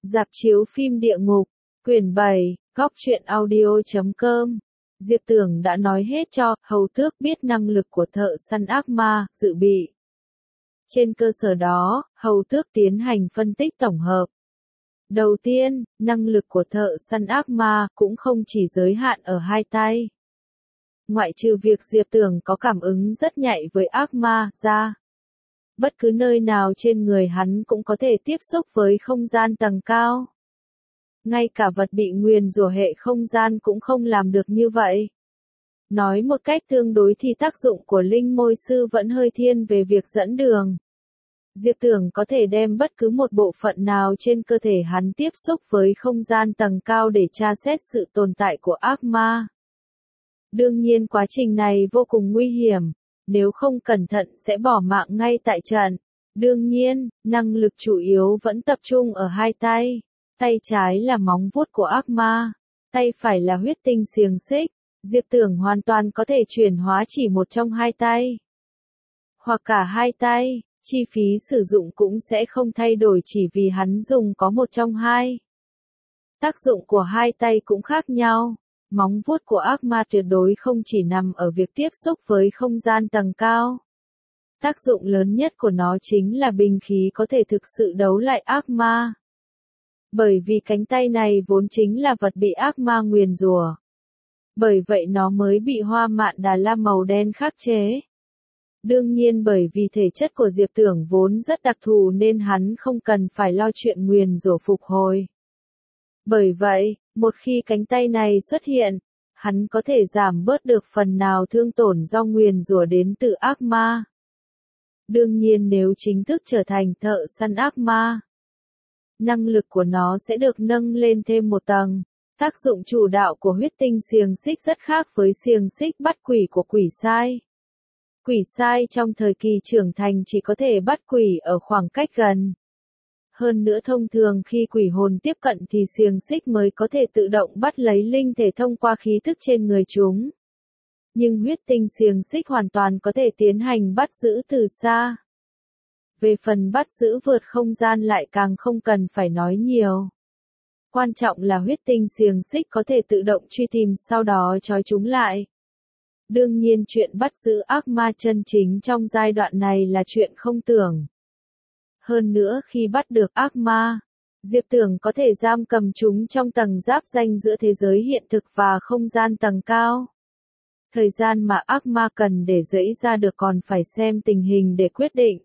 Rạp chiếu phim Địa Ngục, quyển 7, góc truyện audio.com. Diệp Tưởng đã nói hết cho Hầu Tước biết năng lực của thợ săn ác ma, dự bị. Trên cơ sở đó, Hầu Tước tiến hành phân tích tổng hợp. Đầu tiên, năng lực của thợ săn ác ma cũng không chỉ giới hạn ở hai tay. Ngoại trừ việc Diệp Tưởng có cảm ứng rất nhạy với ác ma ra, bất cứ nơi nào trên người hắn cũng có thể tiếp xúc với không gian tầng cao. Ngay cả vật bị nguyền rủa hệ không gian cũng không làm được như vậy. Nói một cách tương đối thì tác dụng của linh môi sư vẫn hơi thiên về việc dẫn đường. Diệp Tưởng có thể đem bất cứ một bộ phận nào trên cơ thể hắn tiếp xúc với không gian tầng cao để tra xét sự tồn tại của ác ma. Đương nhiên quá trình này vô cùng nguy hiểm, nếu không cẩn thận sẽ bỏ mạng ngay tại trận. Đương nhiên, năng lực chủ yếu vẫn tập trung ở hai tay. Tay trái là móng vuốt của ác ma, tay phải là huyết tinh xiềng xích. Diệp Tưởng hoàn toàn có thể chuyển hóa chỉ một trong hai tay, hoặc cả hai tay, chi phí sử dụng cũng sẽ không thay đổi chỉ vì hắn dùng có một trong hai. Tác dụng của hai tay cũng khác nhau. Móng vuốt của ác ma tuyệt đối không chỉ nằm ở việc tiếp xúc với không gian tầng cao. Tác dụng lớn nhất của nó chính là binh khí có thể thực sự đấu lại ác ma. Bởi vì cánh tay này vốn chính là vật bị ác ma nguyền rủa. Bởi vậy nó mới bị hoa mạn Đà La màu đen khắc chế. Đương nhiên bởi vì thể chất của Diệp Tưởng vốn rất đặc thù nên hắn không cần phải lo chuyện nguyền rủa phục hồi. Bởi vậy, một khi cánh tay này xuất hiện, hắn có thể giảm bớt được phần nào thương tổn do nguyền rủa đến từ ác ma. Đương nhiên nếu chính thức trở thành thợ săn ác ma, năng lực của nó sẽ được nâng lên thêm một tầng. Tác dụng chủ đạo của huyết tinh xiềng xích rất khác với xiềng xích bắt quỷ của quỷ sai. Quỷ sai trong thời kỳ trưởng thành chỉ có thể bắt quỷ ở khoảng cách gần. Hơn nữa thông thường khi quỷ hồn tiếp cận thì xiềng xích mới có thể tự động bắt lấy linh thể thông qua khí thức trên người chúng. Nhưng huyết tinh xiềng xích hoàn toàn có thể tiến hành bắt giữ từ xa. Về phần bắt giữ vượt không gian lại càng không cần phải nói nhiều. Quan trọng là huyết tinh xiềng xích có thể tự động truy tìm sau đó trói chúng lại. Đương nhiên chuyện bắt giữ ác ma chân chính trong giai đoạn này là chuyện không tưởng. Hơn nữa khi bắt được ác ma, Diệp Tưởng có thể giam cầm chúng trong tầng giáp ranh giữa thế giới hiện thực và không gian tầng cao. Thời gian mà ác ma cần để dẫy ra được còn phải xem tình hình để quyết định.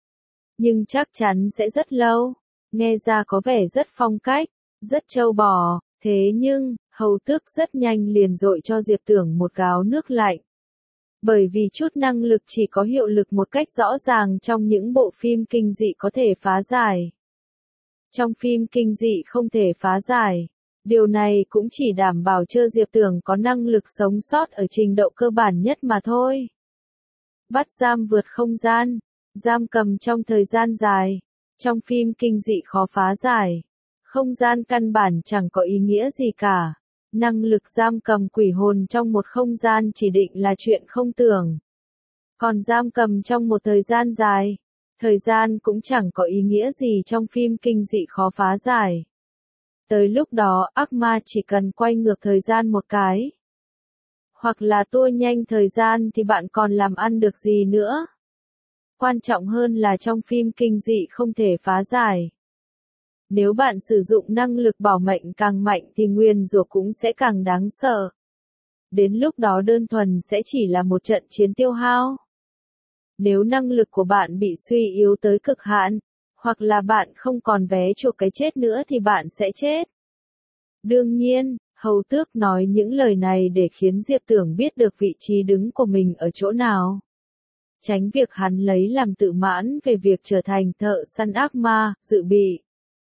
Nhưng chắc chắn sẽ rất lâu. Nghe ra có vẻ rất phong cách, rất trâu bò, thế nhưng, Hầu Tước rất nhanh liền dội cho Diệp Tưởng một gáo nước lạnh. Bởi vì chút năng lực chỉ có hiệu lực một cách rõ ràng trong những bộ phim kinh dị có thể phá giải. Trong phim kinh dị không thể phá giải. Điều này cũng chỉ đảm bảo cho Diệp Tưởng có năng lực sống sót ở trình độ cơ bản nhất mà thôi. Bắt giam vượt không gian, giam cầm trong thời gian dài. Trong phim kinh dị khó phá giải. Không gian căn bản chẳng có ý nghĩa gì cả. Năng lực giam cầm quỷ hồn trong một không gian chỉ định là chuyện không tưởng. Còn giam cầm trong một thời gian dài, thời gian cũng chẳng có ý nghĩa gì trong phim kinh dị khó phá giải. Tới lúc đó ác ma chỉ cần quay ngược thời gian một cái. Hoặc là tua nhanh thời gian thì bạn còn làm ăn được gì nữa. Quan trọng hơn là trong phim kinh dị không thể phá giải. Nếu bạn sử dụng năng lực bảo mệnh càng mạnh thì nguyền rủa cũng sẽ càng đáng sợ. Đến lúc đó đơn thuần sẽ chỉ là một trận chiến tiêu hao. Nếu năng lực của bạn bị suy yếu tới cực hạn, hoặc là bạn không còn vé chuộc cái chết nữa thì bạn sẽ chết. Đương nhiên, Hầu Tước nói những lời này để khiến Diệp Tưởng biết được vị trí đứng của mình ở chỗ nào. Tránh việc hắn lấy làm tự mãn về việc trở thành thợ săn ác ma, dự bị.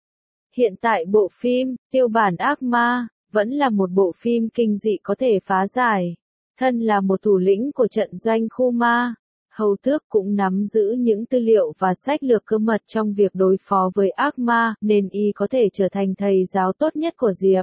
Hiện tại bộ phim, Tiêu bản ác ma, vẫn là một bộ phim kinh dị có thể phá giải. Thân là một thủ lĩnh của trận doanh khu ma, Hầu Tước cũng nắm giữ những tư liệu và sách lược cơ mật trong việc đối phó với ác ma, nên y có thể trở thành thầy giáo tốt nhất của Diệp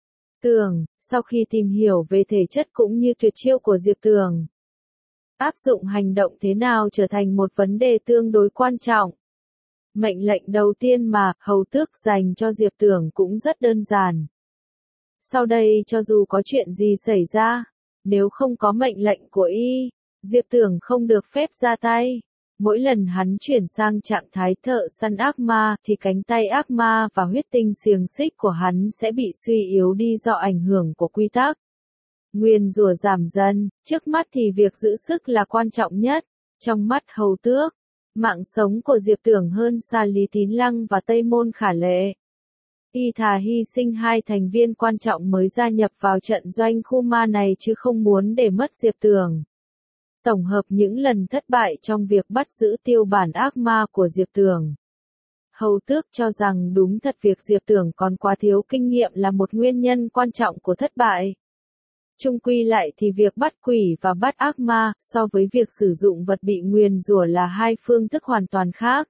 Tưởng. Sau khi tìm hiểu về thể chất cũng như tuyệt chiêu của Diệp Tưởng, áp dụng hành động thế nào trở thành một vấn đề tương đối quan trọng. Mệnh lệnh đầu tiên mà Hầu Tước dành cho Diệp Tưởng cũng rất đơn giản. Sau đây cho dù có chuyện gì xảy ra, nếu không có mệnh lệnh của y, Diệp Tưởng không được phép ra tay. Mỗi lần hắn chuyển sang trạng thái thợ săn ác ma thì cánh tay ác ma và huyết tinh xiềng xích của hắn sẽ bị suy yếu đi do ảnh hưởng của quy tắc. Nguyền rủa giảm dần, trước mắt thì việc giữ sức là quan trọng nhất. Trong mắt Hầu Tước, mạng sống của Diệp Tưởng hơn xa Lý Tín Lăng và Tây Môn Khả Lệ. Y thà hy sinh hai thành viên quan trọng mới gia nhập vào trận doanh khu ma này chứ không muốn để mất Diệp Tưởng. Tổng hợp những lần thất bại trong việc bắt giữ tiêu bản ác ma của Diệp Tưởng, Hầu Tước cho rằng đúng thật việc Diệp Tưởng còn quá thiếu kinh nghiệm là một nguyên nhân quan trọng của thất bại. Chung quy lại thì việc bắt quỷ và bắt ác ma so với việc sử dụng vật bị nguyền rủa là hai phương thức hoàn toàn khác.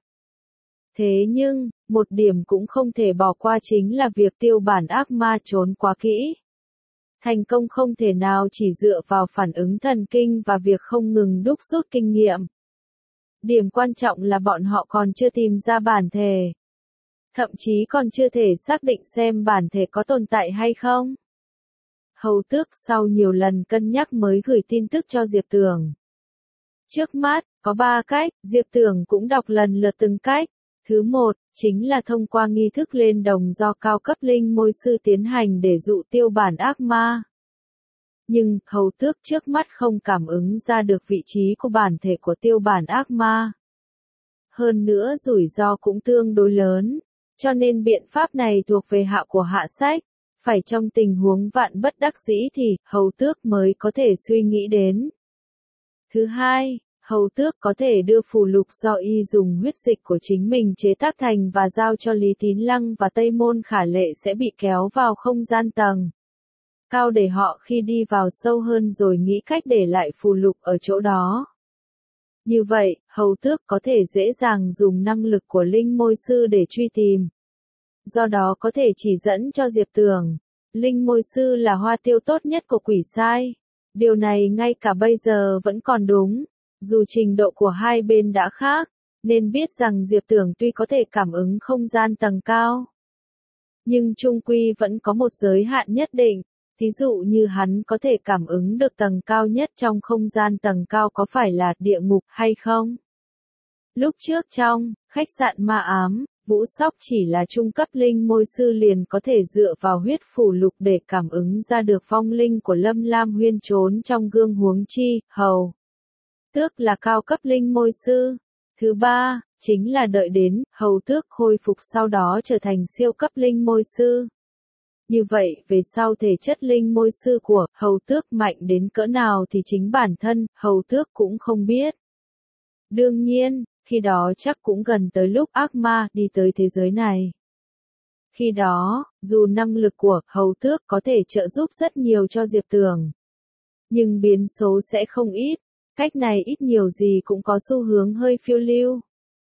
Thế nhưng, một điểm cũng không thể bỏ qua chính là việc tiêu bản ác ma trốn quá kỹ. Thành công không thể nào chỉ dựa vào phản ứng thần kinh và việc không ngừng đúc rút kinh nghiệm. Điểm quan trọng là bọn họ còn chưa tìm ra bản thể. Thậm chí còn chưa thể xác định xem bản thể có tồn tại hay không. Hầu Tước sau nhiều lần cân nhắc mới gửi tin tức cho Diệp Tưởng. Trước mắt, có 3 cách, Diệp Tưởng cũng đọc lần lượt từng cách. Thứ một, chính là thông qua nghi thức lên đồng do cao cấp linh môi sư tiến hành để dụ tiêu bản ác ma. Nhưng, Hầu Tước trước mắt không cảm ứng ra được vị trí của bản thể của tiêu bản ác ma. Hơn nữa rủi ro cũng tương đối lớn, cho nên biện pháp này thuộc về hạ của hạ sách. Phải trong tình huống vạn bất đắc dĩ thì Hầu Tước mới có thể suy nghĩ đến. Thứ hai, Hầu Tước có thể đưa phù lục do y dùng huyết dịch của chính mình chế tác thành và giao cho Lý Tín Lăng và Tây Môn Khả Lệ sẽ bị kéo vào không gian tầng cao để họ khi đi vào sâu hơn rồi nghĩ cách để lại phù lục ở chỗ đó. Như vậy, Hầu Tước có thể dễ dàng dùng năng lực của linh môi sư để truy tìm. Do đó có thể chỉ dẫn cho Diệp Tưởng, linh môi sư là hoa tiêu tốt nhất của quỷ sai. Điều này ngay cả bây giờ vẫn còn đúng, dù trình độ của hai bên đã khác, nên biết rằng Diệp Tưởng tuy có thể cảm ứng không gian tầng cao, nhưng chung quy vẫn có một giới hạn nhất định. Ví dụ như hắn có thể cảm ứng được tầng cao nhất trong không gian tầng cao có phải là địa ngục hay không? Lúc trước trong khách sạn ma ám, Vũ Sóc chỉ là trung cấp linh môi sư liền có thể dựa vào huyết phù lục để cảm ứng ra được vong linh của Lâm Lam Huyên trốn trong gương, huống chi Hầu Tước là cao cấp linh môi sư. Thứ ba, chính là đợi đến Hầu Tước khôi phục sau đó trở thành siêu cấp linh môi sư. Như vậy, về sau thể chất linh môi sư của Hầu Tước mạnh đến cỡ nào thì chính bản thân Hầu Tước cũng không biết. Đương nhiên, khi đó chắc cũng gần tới lúc ác ma đi tới thế giới này. Khi đó, dù năng lực của Hầu Tước có thể trợ giúp rất nhiều cho Diệp Tưởng, nhưng biến số sẽ không ít. Cách này ít nhiều gì cũng có xu hướng hơi phiêu lưu.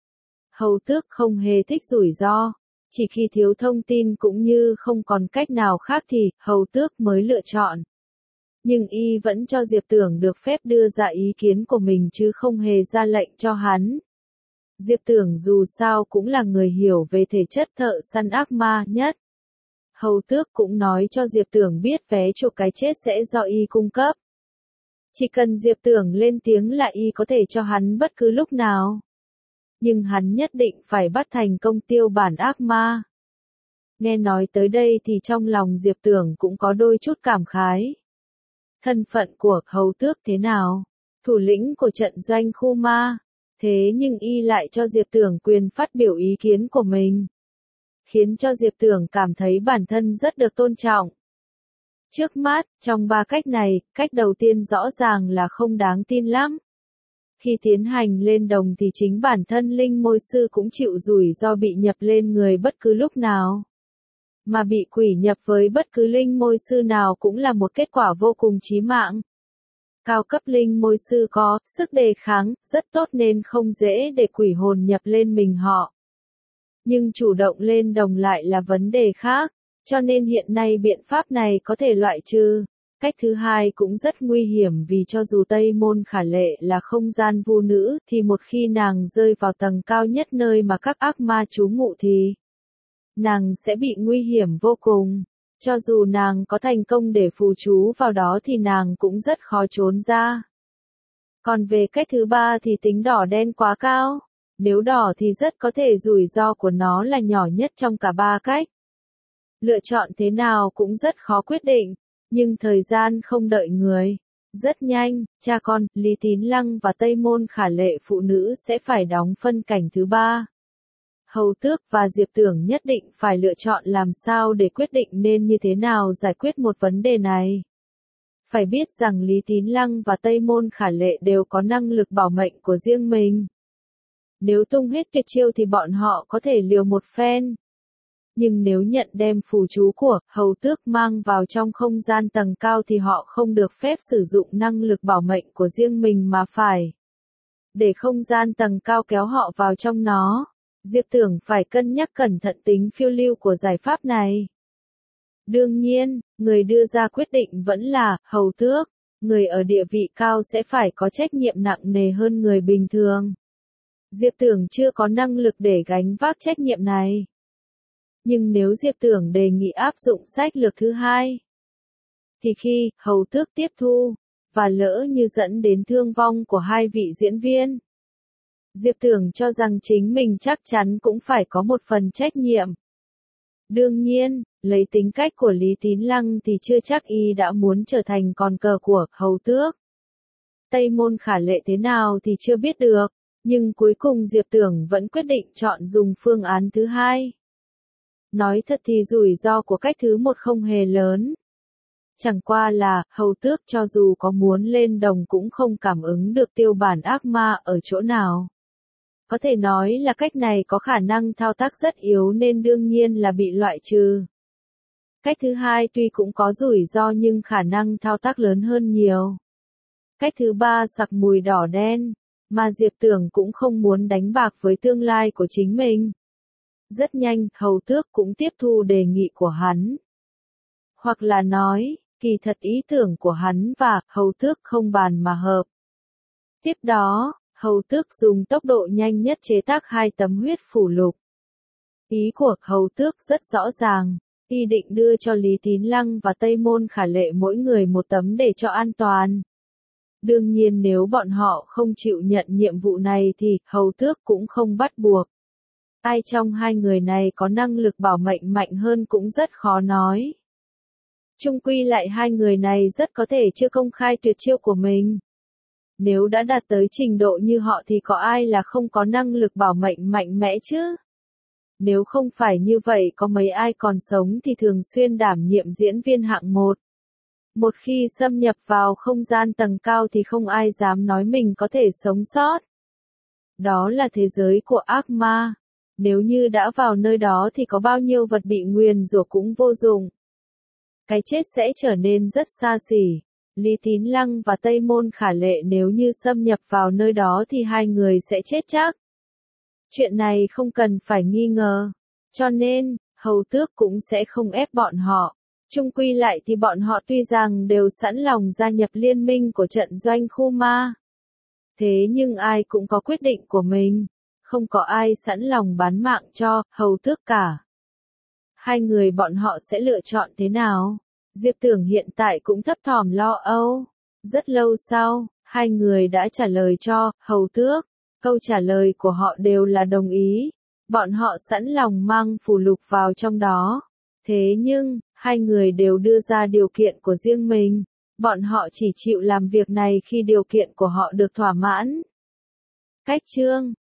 Hầu Tước không hề thích rủi ro. Chỉ khi thiếu thông tin cũng như không còn cách nào khác thì Hầu Tước mới lựa chọn. Nhưng y vẫn cho Diệp Tưởng được phép đưa ra ý kiến của mình chứ không hề ra lệnh cho hắn. Diệp Tưởng dù sao cũng là người hiểu về thể chất thợ săn ác ma nhất. Hầu Tước cũng nói cho Diệp Tưởng biết vé chuộc cái chết sẽ do y cung cấp. Chỉ cần Diệp Tưởng lên tiếng là y có thể cho hắn bất cứ lúc nào. Nhưng hắn nhất định phải bắt thành công tiêu bản ác ma. Nghe nói tới đây thì trong lòng Diệp Tưởng cũng có đôi chút cảm khái. Thân phận của Hầu Tước thế nào? Thủ lĩnh của trận doanh khu ma. Thế nhưng y lại cho Diệp Tưởng quyền phát biểu ý kiến của mình. Khiến cho Diệp Tưởng cảm thấy bản thân rất được tôn trọng. Trước mắt, trong 3 cách này, cách đầu tiên rõ ràng là không đáng tin lắm. Khi tiến hành lên đồng thì chính bản thân linh môi sư cũng chịu rủi ro bị nhập lên người bất cứ lúc nào. Mà bị quỷ nhập với bất cứ linh môi sư nào cũng là một kết quả vô cùng chí mạng. Cao cấp linh môi sư có sức đề kháng rất tốt nên không dễ để quỷ hồn nhập lên mình họ. Nhưng chủ động lên đồng lại là vấn đề khác, cho nên hiện nay biện pháp này có thể loại trừ. Cách thứ hai cũng rất nguy hiểm vì cho dù Tây Môn Khả Lệ là không gian vu nữ thì một khi nàng rơi vào tầng cao nhất nơi mà các ác ma trú ngụ thì nàng sẽ bị nguy hiểm vô cùng. Cho dù nàng có thành công để phù chú vào đó thì nàng cũng rất khó trốn ra. Còn về cách thứ ba thì tính đỏ đen quá cao. Nếu đỏ thì rất có thể rủi ro của nó là nhỏ nhất trong cả ba cách. Lựa chọn thế nào cũng rất khó quyết định, nhưng thời gian không đợi người. Rất nhanh, cha con, Lý Tín Lăng và Tây Môn Khả Lệ phụ nữ sẽ phải đóng phân cảnh thứ ba. Hầu Tước và Diệp Tưởng nhất định phải lựa chọn làm sao để quyết định nên như thế nào giải quyết một vấn đề này. Phải biết rằng Lý Tín Lăng và Tây Môn Khả Lệ đều có năng lực bảo mệnh của riêng mình. Nếu tung hết tuyệt chiêu thì bọn họ có thể liều một phen. Nhưng nếu nhận đem phù chú của Hầu Tước mang vào trong không gian tầng cao thì họ không được phép sử dụng năng lực bảo mệnh của riêng mình mà phải để không gian tầng cao kéo họ vào trong nó. Diệp Tưởng phải cân nhắc cẩn thận tính phiêu lưu của giải pháp này. Đương nhiên, người đưa ra quyết định vẫn là Hầu Tước. Người ở địa vị cao sẽ phải có trách nhiệm nặng nề hơn người bình thường. Diệp Tưởng chưa có năng lực để gánh vác trách nhiệm này. Nhưng nếu Diệp Tưởng đề nghị áp dụng sách lược thứ hai, thì khi Hầu Tước tiếp thu, và lỡ như dẫn đến thương vong của hai vị diễn viên, Diệp Tưởng cho rằng chính mình chắc chắn cũng phải có một phần trách nhiệm. Đương nhiên, lấy tính cách của Lý Tín Lăng thì chưa chắc y đã muốn trở thành con cờ của Hầu Tước. Tây Môn Khả Lệ thế nào thì chưa biết được, nhưng cuối cùng Diệp Tưởng vẫn quyết định chọn dùng phương án thứ hai. Nói thật thì rủi ro của cách thứ một không hề lớn. Chẳng qua là, Hầu Tước cho dù có muốn lên đồng cũng không cảm ứng được tiêu bản ác ma ở chỗ nào. Có thể nói là cách này có khả năng thao tác rất yếu nên đương nhiên là bị loại trừ. Cách thứ hai tuy cũng có rủi ro nhưng khả năng thao tác lớn hơn nhiều. Cách thứ ba sặc mùi đỏ đen, mà Diệp Tưởng cũng không muốn đánh bạc với tương lai của chính mình. Rất nhanh, Hầu Tước cũng tiếp thu đề nghị của hắn. Hoặc là nói, kỳ thật ý tưởng của hắn và Hầu Tước không bàn mà hợp. Tiếp đó, Hầu Tước dùng tốc độ nhanh nhất chế tác 2 tấm huyết phủ lục. Ý của Hầu Tước rất rõ ràng, y định đưa cho Lý Tín Lăng và Tây Môn Khả Lệ mỗi người một tấm để cho an toàn. Đương nhiên nếu bọn họ không chịu nhận nhiệm vụ này thì Hầu Tước cũng không bắt buộc. Ai trong hai người này có năng lực bảo mệnh mạnh hơn cũng rất khó nói. Chung quy lại hai người này rất có thể chưa công khai tuyệt chiêu của mình. Nếu đã đạt tới trình độ như họ thì có ai là không có năng lực bảo mệnh mạnh mẽ chứ? Nếu không phải như vậy có mấy ai còn sống thì thường xuyên đảm nhiệm diễn viên hạng 1. Một khi xâm nhập vào không gian tầng cao thì không ai dám nói mình có thể sống sót. Đó là thế giới của ác ma. Nếu như đã vào nơi đó thì có bao nhiêu vật bị nguyền rủa cũng vô dụng. Cái chết sẽ trở nên rất xa xỉ. Lý Tín Lăng và Tây Môn Khả Lệ nếu như xâm nhập vào nơi đó thì hai người sẽ chết chắc. Chuyện này không cần phải nghi ngờ. Cho nên, Hầu Tước cũng sẽ không ép bọn họ. Chung quy lại thì bọn họ tuy rằng đều sẵn lòng gia nhập liên minh của trận doanh khu ma. Thế nhưng ai cũng có quyết định của mình. Không có ai sẵn lòng bán mạng cho Hầu Tước cả. Hai người bọn họ sẽ lựa chọn thế nào? Diệp Tưởng hiện tại cũng thấp thỏm lo âu. Rất lâu sau, hai người đã trả lời cho Hầu Tước. Câu trả lời của họ đều là đồng ý. Bọn họ sẵn lòng mang phù lục vào trong đó. Thế nhưng, hai người đều đưa ra điều kiện của riêng mình. Bọn họ chỉ chịu làm việc này khi điều kiện của họ được thỏa mãn. Cách chương